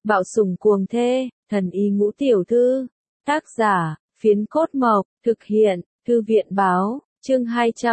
Bạo sủng cuồng thê, thần y ngũ tiểu thư. Tác giả, Phiến Cốt Mộc, thực hiện, Thư viện báo, chương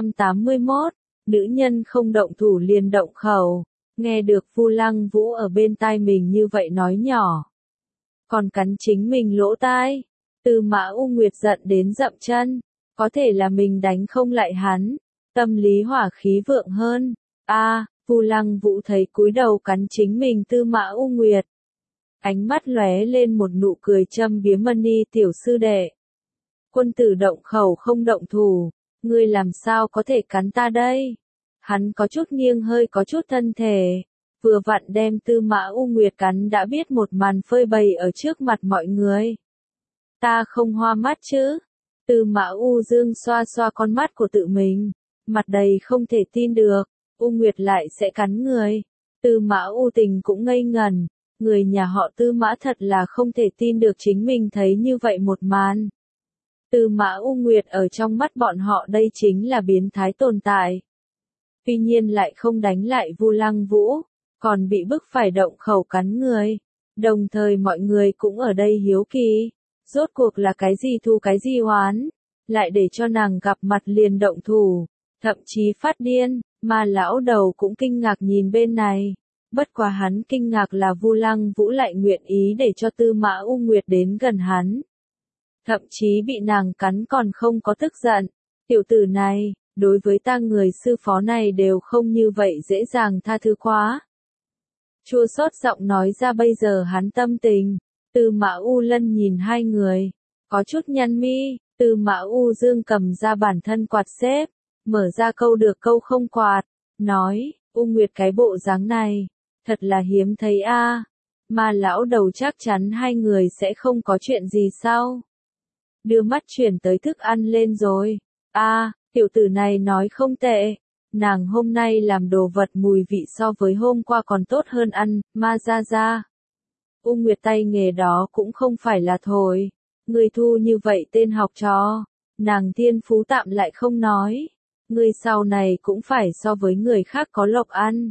281, nữ nhân không động thủ liền động khẩu. Nghe được Vu Lăng Vũ ở bên tai mình như vậy nói nhỏ. Còn cắn chính mình lỗ tai. Tư Mã U Nguyệt giận đến dậm chân. Có thể là mình đánh không lại hắn. Tâm lý hỏa khí vượng hơn. Vu Lăng Vũ thấy cúi đầu cắn chính mình Tư Mã U Nguyệt. Ánh mắt lóe lên một nụ cười châm biếm Mani tiểu sư đệ. Quân tử động khẩu không động thủ, ngươi làm sao có thể cắn ta đây? Hắn có chút nghiêng hơi có chút thân thể, vừa vặn đem Tư Mã U Nguyệt cắn đã biết một màn phơi bày ở trước mặt mọi người. Ta không hoa mắt chứ? Tư Mã U Dương xoa xoa con mắt của tự mình, mặt đầy không thể tin được, U Nguyệt lại sẽ cắn người. Tư Mã U Tình cũng ngây ngẩn, người nhà họ Tư Mã thật là không thể tin được chính mình thấy như vậy một màn. Tư Mã U Nguyệt ở trong mắt bọn họ đây chính là biến thái tồn tại. Tuy nhiên lại không đánh lại Vu Lăng Vũ, còn bị bức phải động khẩu cắn người. Đồng thời mọi người cũng ở đây hiếu kỳ, rốt cuộc là cái gì thu cái gì oán, lại để cho nàng gặp mặt liền động thủ, thậm chí phát điên, mà lão đầu cũng kinh ngạc nhìn bên này. Bất quá hắn kinh ngạc là Vu Lăng Vũ lại nguyện ý để cho Tư Mã U Nguyệt đến gần hắn. Thậm chí bị nàng cắn còn không có tức giận. Tiểu tử này, đối với ta người sư phó này đều không như vậy dễ dàng tha thứ quá. Chua xót giọng nói ra bây giờ hắn tâm tình. Tư Mã U Lân nhìn hai người, có chút nhăn mi. Tư Mã U Dương cầm ra bản thân quạt xếp, mở ra câu được câu không quạt, nói, U Nguyệt cái bộ dáng này, thật là hiếm thấy mà lão đầu chắc chắn hai người sẽ không có chuyện gì sao? Đưa mắt chuyển tới thức ăn lên rồi. Tiểu tử này nói không tệ. Nàng hôm nay làm đồ vật mùi vị so với hôm qua còn tốt hơn ăn, ma ra ra. U Nguyệt tay nghề đó cũng không phải là thổi. Người thu như vậy tên học trò. Nàng thiên phú tạm lại không nói. Người sau này cũng phải so với người khác có lộc ăn.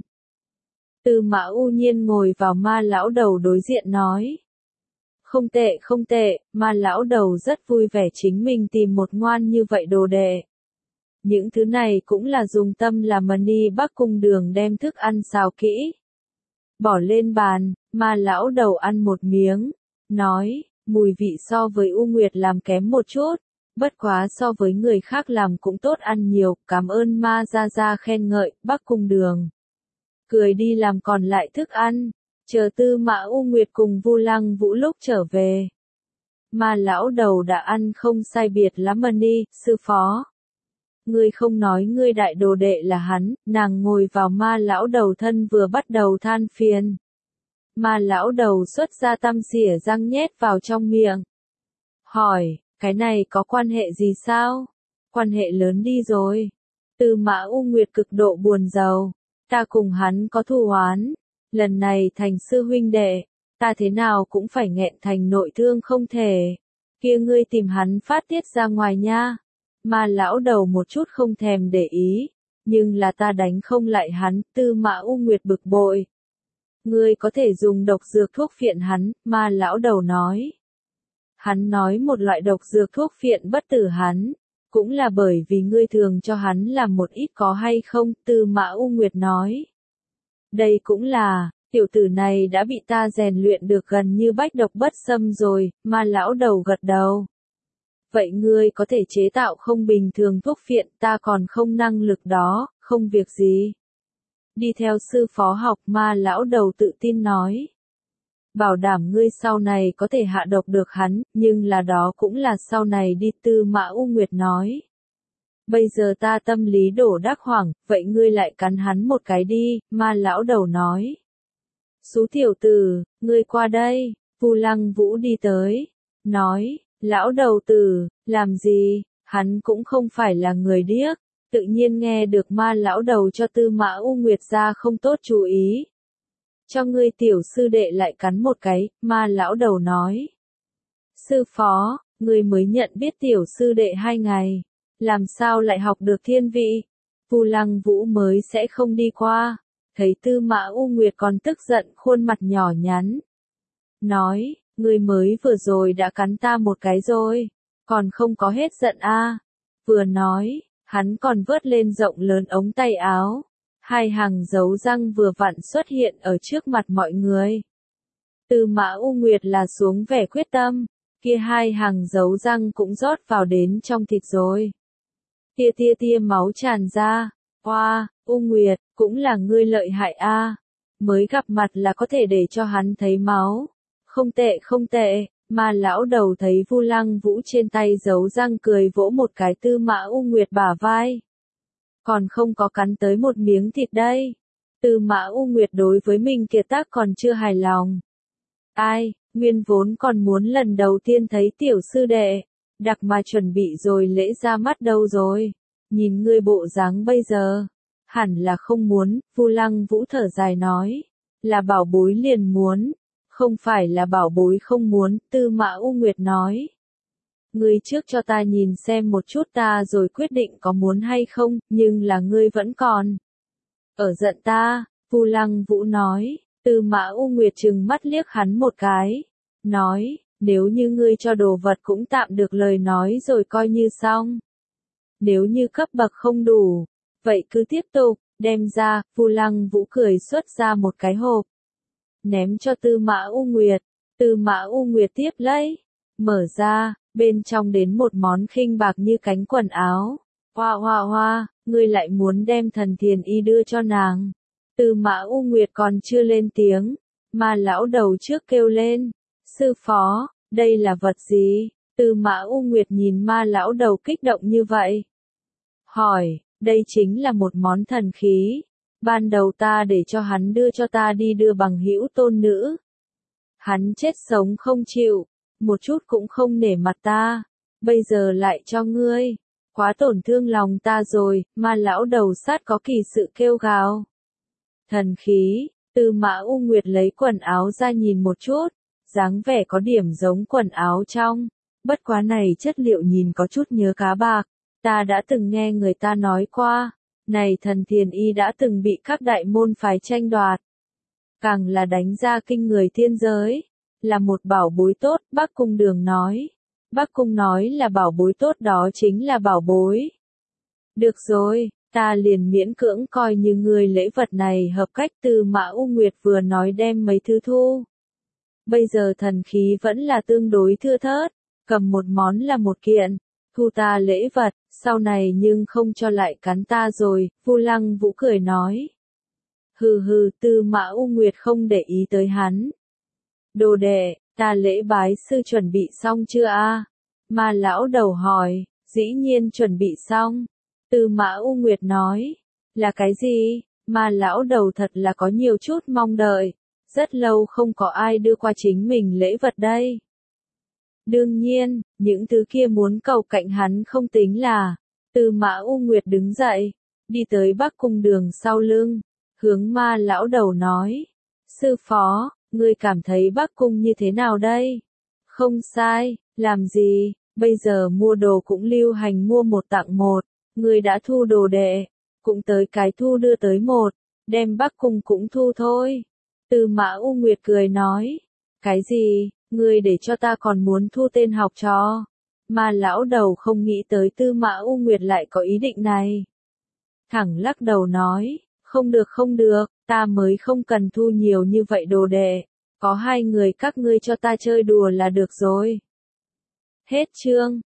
Tư Mã U Nhiên ngồi vào ma lão đầu đối diện nói. Không tệ không tệ, ma lão đầu rất vui vẻ chính mình tìm một ngoan như vậy đồ đệ. Những thứ này cũng là dùng tâm làm Mani Bắc Cung Đường đem thức ăn xào kỹ. Bỏ lên bàn, ma lão đầu ăn một miếng, nói, mùi vị so với U Nguyệt làm kém một chút, bất quá so với người khác làm cũng tốt ăn nhiều, cảm ơn ma ra ra khen ngợi, Bắc Cung Đường. Cười đi làm còn lại thức ăn, chờ Tư Mã U Nguyệt cùng Vu Lăng Vũ lúc trở về. Ma lão đầu đã ăn không sai biệt lắm Mani, sư phó. Ngươi không nói ngươi đại đồ đệ là hắn, nàng ngồi vào ma lão đầu thân vừa bắt đầu than phiền. Ma lão đầu xuất ra tăm xỉa răng nhét vào trong miệng. Hỏi, cái này có quan hệ gì sao? Quan hệ lớn đi rồi. Tư Mã U Nguyệt cực độ buồn rầu. Ta cùng hắn có thù oán. Lần này thành sư huynh đệ, ta thế nào cũng phải nghẹn thành nội thương không thể. Kia ngươi tìm hắn phát tiết ra ngoài nha. Ma lão đầu một chút không thèm để ý, nhưng là ta đánh không lại hắn, Tư Mã U Nguyệt bực bội. Ngươi có thể dùng độc dược thuốc phiện hắn, ma lão đầu nói. Hắn nói một loại độc dược thuốc phiện bất tử hắn, cũng là bởi vì ngươi thường cho hắn làm một ít có hay không, Tư Mã U Nguyệt nói. Đây cũng là, tiểu tử này đã bị ta rèn luyện được gần như bách độc bất xâm rồi, ma lão đầu gật đầu. Vậy ngươi có thể chế tạo không bình thường thuốc phiện, ta còn không năng lực đó, không việc gì. Đi theo sư phó học, ma lão đầu tự tin nói. Bảo đảm ngươi sau này có thể hạ độc được hắn, nhưng là đó cũng là sau này đi, Tư Mã U Nguyệt nói. Bây giờ ta tâm lý đổ đắc hoảng, vậy ngươi lại cắn hắn một cái đi, ma lão đầu nói. Xú tiểu tử, ngươi qua đây, Vu Lăng Vũ đi tới, nói. Lão đầu tử, làm gì, hắn cũng không phải là người điếc, tự nhiên nghe được ma lão đầu cho Tư Mã U Nguyệt ra không tốt chú ý. Cho ngươi tiểu sư đệ lại cắn một cái, ma lão đầu nói. Sư phó, ngươi mới nhận biết tiểu sư đệ 2 ngày, làm sao lại học được thiên vị? Vu Lăng Vũ mới sẽ không đi qua, thấy Tư Mã U Nguyệt còn tức giận khuôn mặt nhỏ nhắn. nói, ngươi mới vừa rồi đã cắn ta một cái rồi, còn không có hết giận a. Vừa nói, hắn còn vớt lên rộng lớn ống tay áo, hai hàng dấu răng vừa vặn xuất hiện ở trước mặt mọi người. Tư Mã U Nguyệt là xuống vẻ quyết tâm, kia hai hàng dấu răng cũng rót vào đến trong thịt rồi. Tia tia tia máu tràn ra, oa, U Nguyệt, cũng là ngươi lợi hại a, mới gặp mặt là có thể để cho hắn thấy máu. Không tệ không tệ, mà lão đầu thấy Vu Lăng Vũ trên tay giấu răng cười vỗ một cái Tư Mã U Nguyệt bả vai. Còn không có cắn tới một miếng thịt đây. Tư Mã U Nguyệt đối với mình kiệt tác còn chưa hài lòng. Ai, nguyên vốn còn muốn lần đầu tiên thấy tiểu sư đệ, đặc mà chuẩn bị rồi lễ ra mắt đâu rồi. Nhìn ngươi bộ dáng bây giờ, hẳn là không muốn, Vu Lăng Vũ thở dài nói, là bảo bối liền muốn, không phải là bảo bối không muốn, Tư Mã U Nguyệt nói. Ngươi trước cho ta nhìn xem một chút ta rồi quyết định có muốn hay không, nhưng là ngươi vẫn còn ở giận ta, Vu Lăng Vũ nói. Tư Mã U Nguyệt trừng mắt liếc hắn một cái, nói, nếu như ngươi cho đồ vật cũng tạm được lời nói rồi coi như xong. Nếu như cấp bậc không đủ, vậy cứ tiếp tục, đem ra, Vu Lăng Vũ cười xuất ra một cái hộp. Ném cho Tư Mã U Nguyệt, Tư Mã U Nguyệt tiếp lấy, mở ra, bên trong đến một món khinh bạc như cánh quần áo. Hoa hoa hoa, ngươi lại muốn đem Thần Thiền Y đưa cho nàng. Tư Mã U Nguyệt còn chưa lên tiếng, mà lão đầu trước kêu lên, sư phó, đây là vật gì? Tư Mã U Nguyệt nhìn ma lão đầu kích động như vậy. Hỏi, đây chính là một món thần khí, ban đầu ta để cho hắn đưa cho ta đi đưa bằng hữu tôn nữ. Hắn chết sống không chịu, một chút cũng không nể mặt ta, bây giờ lại cho ngươi, quá tổn thương lòng ta rồi, ma lão đầu sát có kỳ sự kêu gào. Thần khí, Tư Mã U Nguyệt lấy quần áo ra nhìn một chút, dáng vẻ có điểm giống quần áo trong, bất quá này chất liệu nhìn có chút nhớ cá bạc, ta đã từng nghe người ta nói qua, này Thần Thiền Y đã từng bị các đại môn phái tranh đoạt, càng là đánh ra kinh người thiên giới, là một bảo bối tốt, Bắc Cung Đường nói. Bắc Cung nói là bảo bối tốt đó chính là bảo bối. Được rồi. Ta liền miễn cưỡng coi như người lễ vật này hợp cách. Tư Mã U Nguyệt vừa nói đem mấy thứ thu. Bây giờ thần khí vẫn là tương đối thưa thớt, cầm một món là một kiện, thu ta lễ vật, sau này nhưng không cho lại cắn ta rồi, Vu Lăng Vũ cười nói. Hừ hừ, Tư Mã U Nguyệt không để ý tới hắn. Đồ đệ, ta lễ bái sư chuẩn bị xong chưa a? Mà lão đầu hỏi, dĩ nhiên chuẩn bị xong. Tư Mã U Nguyệt nói, là cái gì? Mà lão đầu thật là có nhiều chút mong đợi, rất lâu không có ai đưa qua chính mình lễ vật đây. Đương nhiên, những thứ kia muốn cầu cạnh hắn không tính là. Tư Mã U Nguyệt đứng dậy, đi tới Bắc Cung Đường sau lưng, hướng ma lão đầu nói, sư phó, ngươi cảm thấy Bắc Cung như thế nào đây? Không sai, làm gì, bây giờ mua đồ cũng lưu hành mua một tặng một. Ngươi đã thu đồ đệ, cũng tới cái thu đưa tới một, đem Bắc Cung cũng thu thôi. Tư Mã U Nguyệt cười nói, cái gì, ngươi để cho ta còn muốn thu tên học trò. Mà lão đầu không nghĩ tới Tư Mã U Nguyệt lại có ý định này. Thẳng lắc đầu nói, không được, ta mới không cần thu nhiều như vậy đồ đệ, có hai người các ngươi cho ta chơi đùa là được rồi. Hết chương.